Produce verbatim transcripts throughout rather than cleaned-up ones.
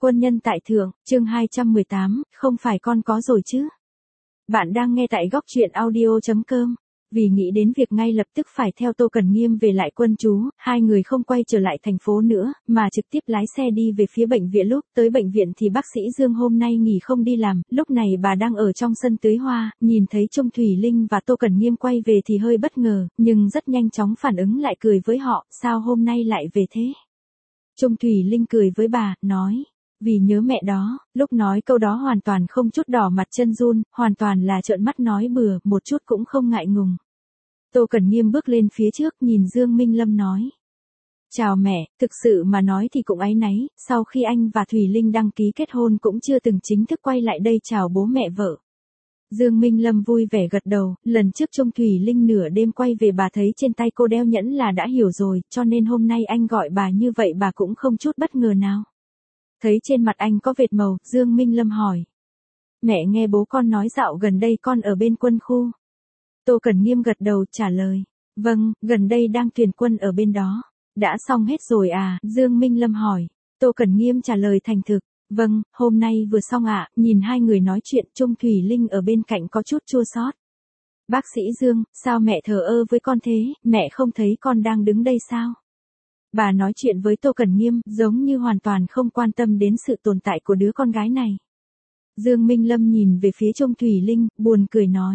Quân nhân tại thượng, chương hai trăm mười tám, không phải con có rồi chứ. Bạn đang nghe tại góc truyện audio chấm com. Vì nghĩ đến việc ngay lập tức phải theo Tô Cần Nghiêm về lại quân trú, hai người không quay trở lại thành phố nữa, mà trực tiếp lái xe đi về phía bệnh viện. Lúc tới bệnh viện thì bác sĩ Dương hôm nay nghỉ không đi làm, lúc này bà đang ở trong sân tưới hoa, nhìn thấy Trung Thủy Linh và Tô Cần Nghiêm quay về thì hơi bất ngờ, nhưng rất nhanh chóng phản ứng lại, cười với họ, sao hôm nay lại về thế? Trung Thủy Linh cười với bà, nói. Vì nhớ mẹ đó, lúc nói câu đó hoàn toàn không chút đỏ mặt chân run, hoàn toàn là trợn mắt nói bừa, một chút cũng không ngại ngùng. Tô Cần Nghiêm bước lên phía trước, nhìn Dương Minh Lâm nói. Chào mẹ, thực sự mà nói thì cũng áy náy, sau khi anh và Thủy Linh đăng ký kết hôn cũng chưa từng chính thức quay lại đây chào bố mẹ vợ. Dương Minh Lâm vui vẻ gật đầu, lần trước Trung Thủy Linh nửa đêm quay về bà thấy trên tay cô đeo nhẫn là đã hiểu rồi, cho nên hôm nay anh gọi bà như vậy bà cũng không chút bất ngờ nào. Thấy trên mặt anh có vệt màu, Dương Minh Lâm hỏi. Mẹ nghe bố con nói dạo gần đây con ở bên quân khu. Tô Cần Nghiêm gật đầu trả lời. Vâng, gần đây đang tuyển quân ở bên đó. Đã xong hết rồi à? Dương Minh Lâm hỏi. Tô Cần Nghiêm trả lời thành thực. Vâng, hôm nay vừa xong ạ. Nhìn hai người nói chuyện, Trung Thủy Linh ở bên cạnh có chút chua xót. Bác sĩ Dương, sao mẹ thờ ơ với con thế, mẹ không thấy con đang đứng đây sao? Bà nói chuyện với Tô Cần Nghiêm, giống như hoàn toàn không quan tâm đến sự tồn tại của đứa con gái này. Dương Minh Lâm nhìn về phía Trung Thủy Linh, buồn cười nói.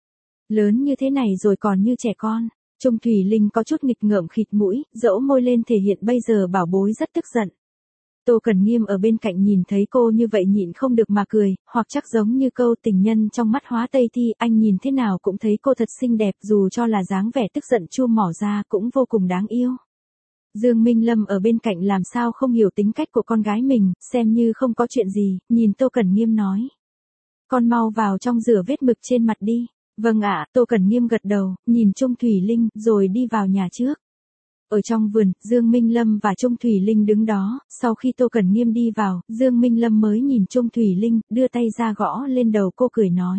Lớn như thế này rồi còn như trẻ con. Trung Thủy Linh có chút nghịch ngợm khịt mũi, dẫu môi lên thể hiện bây giờ bảo bối rất tức giận. Tô Cần Nghiêm ở bên cạnh nhìn thấy cô như vậy nhịn không được mà cười, hoặc chắc giống như câu tình nhân trong mắt hóa Tây Thi, anh nhìn thế nào cũng thấy cô thật xinh đẹp, dù cho là dáng vẻ tức giận chua mỏ ra cũng vô cùng đáng yêu. Dương Minh Lâm ở bên cạnh làm sao không hiểu tính cách của con gái mình, xem như không có chuyện gì, nhìn Tô Cần Nghiêm nói. Con mau vào trong rửa vết mực trên mặt đi. Vâng ạ, Tô Cần Nghiêm gật đầu, nhìn Trung Thủy Linh, rồi đi vào nhà trước. Ở trong vườn, Dương Minh Lâm và Trung Thủy Linh đứng đó, sau khi Tô Cần Nghiêm đi vào, Dương Minh Lâm mới nhìn Trung Thủy Linh, đưa tay ra gõ lên đầu cô cười nói.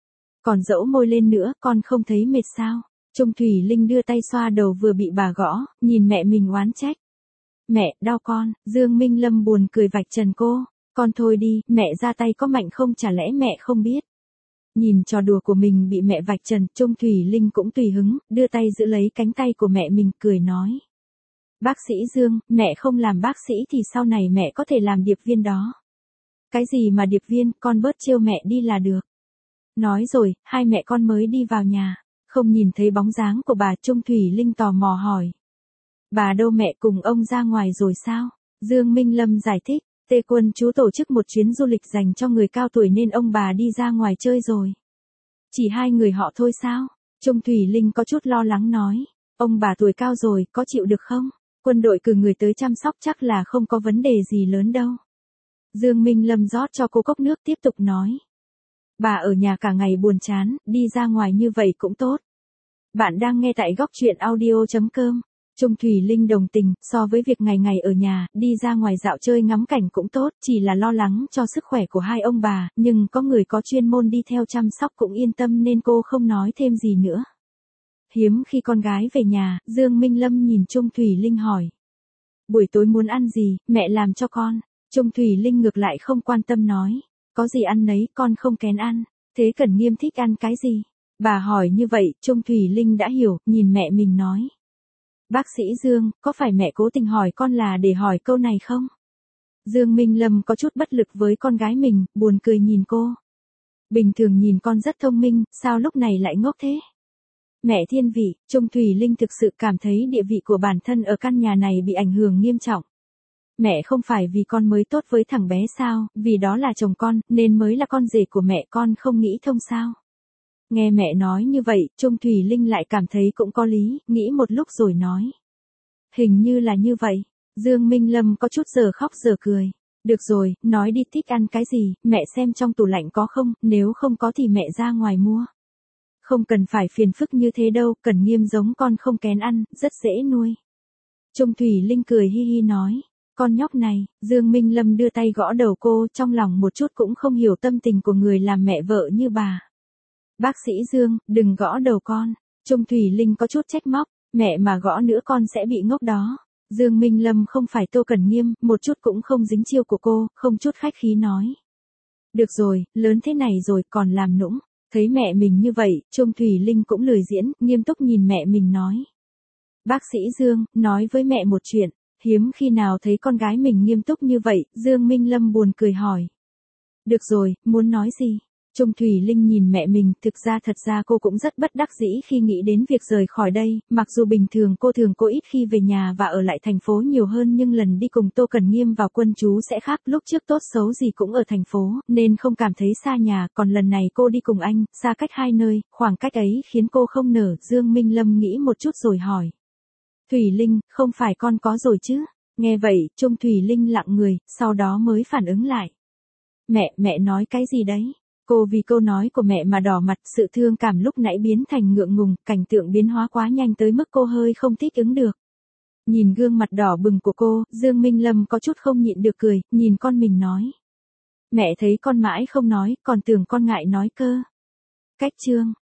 Còn dẫu môi lên nữa, con không thấy mệt sao? Trung Thủy Linh đưa tay xoa đầu vừa bị bà gõ, nhìn mẹ mình oán trách. Mẹ, đau con, Dương Minh Lâm buồn cười vạch trần cô. Con thôi đi, mẹ ra tay có mạnh không chả lẽ mẹ không biết. Nhìn trò đùa của mình bị mẹ vạch trần, Trung Thủy Linh cũng tùy hứng, đưa tay giữ lấy cánh tay của mẹ mình, cười nói. Bác sĩ Dương, mẹ không làm bác sĩ thì sau này mẹ có thể làm điệp viên đó. Cái gì mà điệp viên, con bớt trêu mẹ đi là được. Nói rồi, hai mẹ con mới đi vào nhà. Không nhìn thấy bóng dáng của bà, Trung Thủy Linh tò mò hỏi. Bà đâu, mẹ cùng ông ra ngoài rồi sao? Dương Minh Lâm giải thích, Tê Quân chú tổ chức một chuyến du lịch dành cho người cao tuổi nên ông bà đi ra ngoài chơi rồi. Chỉ hai người họ thôi sao? Trung Thủy Linh có chút lo lắng nói. Ông bà tuổi cao rồi, có chịu được không? Quân đội cử người tới chăm sóc chắc là không có vấn đề gì lớn đâu. Dương Minh Lâm rót cho cô cốc nước tiếp tục nói. Bà ở nhà cả ngày buồn chán, đi ra ngoài như vậy cũng tốt. Bạn đang nghe tại góc truyện audio chấm com. Trung Thủy Linh đồng tình, so với việc ngày ngày ở nhà, đi ra ngoài dạo chơi ngắm cảnh cũng tốt, chỉ là lo lắng cho sức khỏe của hai ông bà, nhưng có người có chuyên môn đi theo chăm sóc cũng yên tâm nên cô không nói thêm gì nữa. Hiếm khi con gái về nhà, Dương Minh Lâm nhìn Trung Thủy Linh hỏi. Buổi tối muốn ăn gì, mẹ làm cho con. Trung Thủy Linh ngược lại không quan tâm nói. Có gì ăn nấy, con không kén ăn. Thế Cần Nghiêm thích ăn cái gì? Bà hỏi như vậy, Trung Thủy Linh đã hiểu, nhìn mẹ mình nói. Bác sĩ Dương, có phải mẹ cố tình hỏi con là để hỏi câu này không? Dương Minh Lâm có chút bất lực với con gái mình, buồn cười nhìn cô. Bình thường nhìn con rất thông minh, sao lúc này lại ngốc thế? Mẹ thiên vị, Trung Thủy Linh thực sự cảm thấy địa vị của bản thân ở căn nhà này bị ảnh hưởng nghiêm trọng. Mẹ không phải vì con mới tốt với thằng bé sao, vì đó là chồng con, nên mới là con rể của mẹ, con không nghĩ thông sao? Nghe mẹ nói như vậy, Trung Thủy Linh lại cảm thấy cũng có lý, nghĩ một lúc rồi nói. Hình như là như vậy. Dương Minh Lâm có chút giờ khóc giờ cười. Được rồi, nói đi, thích ăn cái gì, mẹ xem trong tủ lạnh có không, nếu không có thì mẹ ra ngoài mua. Không cần phải phiền phức như thế đâu, Cần Nghiêm giống con không kén ăn, rất dễ nuôi. Trung Thủy Linh cười hi hi nói. Con nhóc này, Dương Minh Lâm đưa tay gõ đầu cô, trong lòng một chút cũng không hiểu tâm tình của người làm mẹ vợ như bà. Bác sĩ Dương, đừng gõ đầu con. Trung Thủy Linh có chút trách móc, mẹ mà gõ nữa con sẽ bị ngốc đó. Dương Minh Lâm không phải Tô Cẩn Nghiêm, một chút cũng không dính chiêu của cô, không chút khách khí nói. Được rồi, lớn thế này rồi còn làm nũng. Thấy mẹ mình như vậy, Trung Thủy Linh cũng lười diễn, nghiêm túc nhìn mẹ mình nói. Bác sĩ Dương, nói với mẹ một chuyện. Hiếm khi nào thấy con gái mình nghiêm túc như vậy, Dương Minh Lâm buồn cười hỏi. Được rồi, muốn nói gì? Trung Thủy Linh nhìn mẹ mình, thực ra thật ra cô cũng rất bất đắc dĩ khi nghĩ đến việc rời khỏi đây, mặc dù bình thường cô thường cô ít khi về nhà và ở lại thành phố nhiều hơn nhưng lần đi cùng Tô Cẩn Nghiêm vào quân trú sẽ khác, lúc trước tốt xấu gì cũng ở thành phố, nên không cảm thấy xa nhà, còn lần này cô đi cùng anh, xa cách hai nơi, khoảng cách ấy khiến cô không nở, Dương Minh Lâm nghĩ một chút rồi hỏi. Thủy Linh, không phải con có rồi chứ? Nghe vậy, Trung Thủy Linh lặng người, sau đó mới phản ứng lại. Mẹ, mẹ nói cái gì đấy? Cô vì câu nói của mẹ mà đỏ mặt, sự thương cảm lúc nãy biến thành ngượng ngùng, cảnh tượng biến hóa quá nhanh tới mức cô hơi không thích ứng được. Nhìn gương mặt đỏ bừng của cô, Dương Minh Lâm có chút không nhịn được cười, nhìn con mình nói. Mẹ thấy con mãi không nói, còn tưởng con ngại nói cơ. Cách chương.